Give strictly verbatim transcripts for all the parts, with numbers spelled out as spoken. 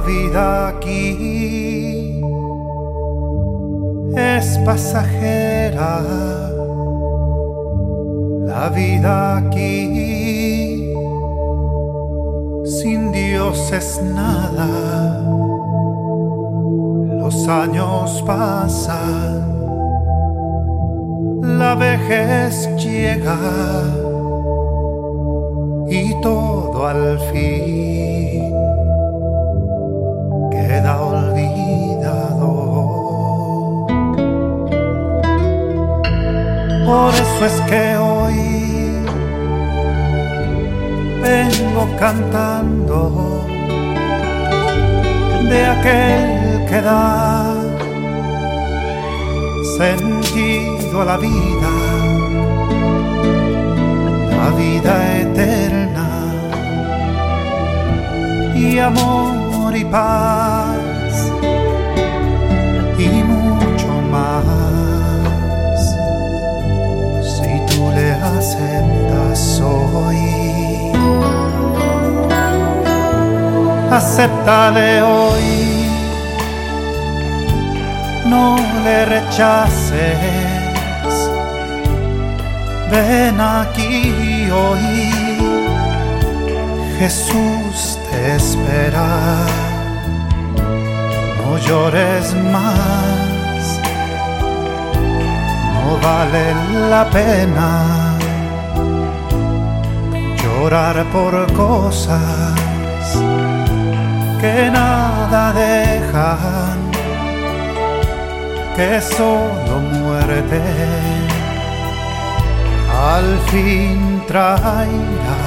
vida aquí es pasajera, la vida aquí sin Dios es nada. Los años pasan, la vejez llega y todo al fin queda olvidado. Por eso es que hoy vengo cantando de aquel que da sentido a la vida, la vida eterna y amor y paz y mucho más. Si tú le aceptas hoy, acéptale hoy, no le rechaces. Ven aquí hoy, Jesús te espera. No llores más, no vale la pena llorar por cosas que nada dejan, que solo muerte al fin traerán.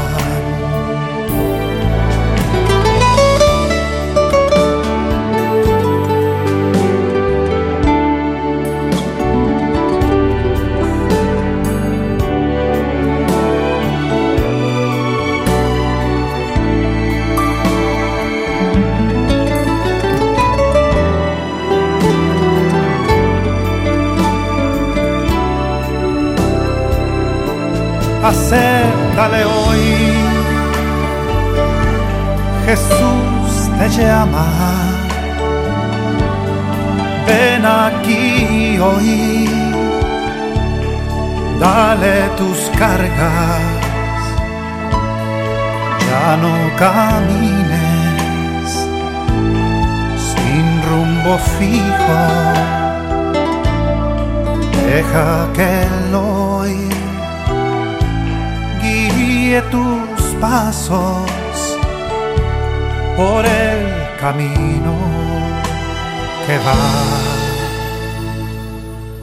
Acéptale hoy, Jesús te llama. Ven aquí hoy, dale tus cargas, ya no camines sin rumbo fijo. Deja que Él hoy guíe tus pasos por el camino que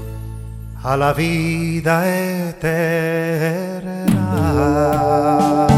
va a la vida eterna.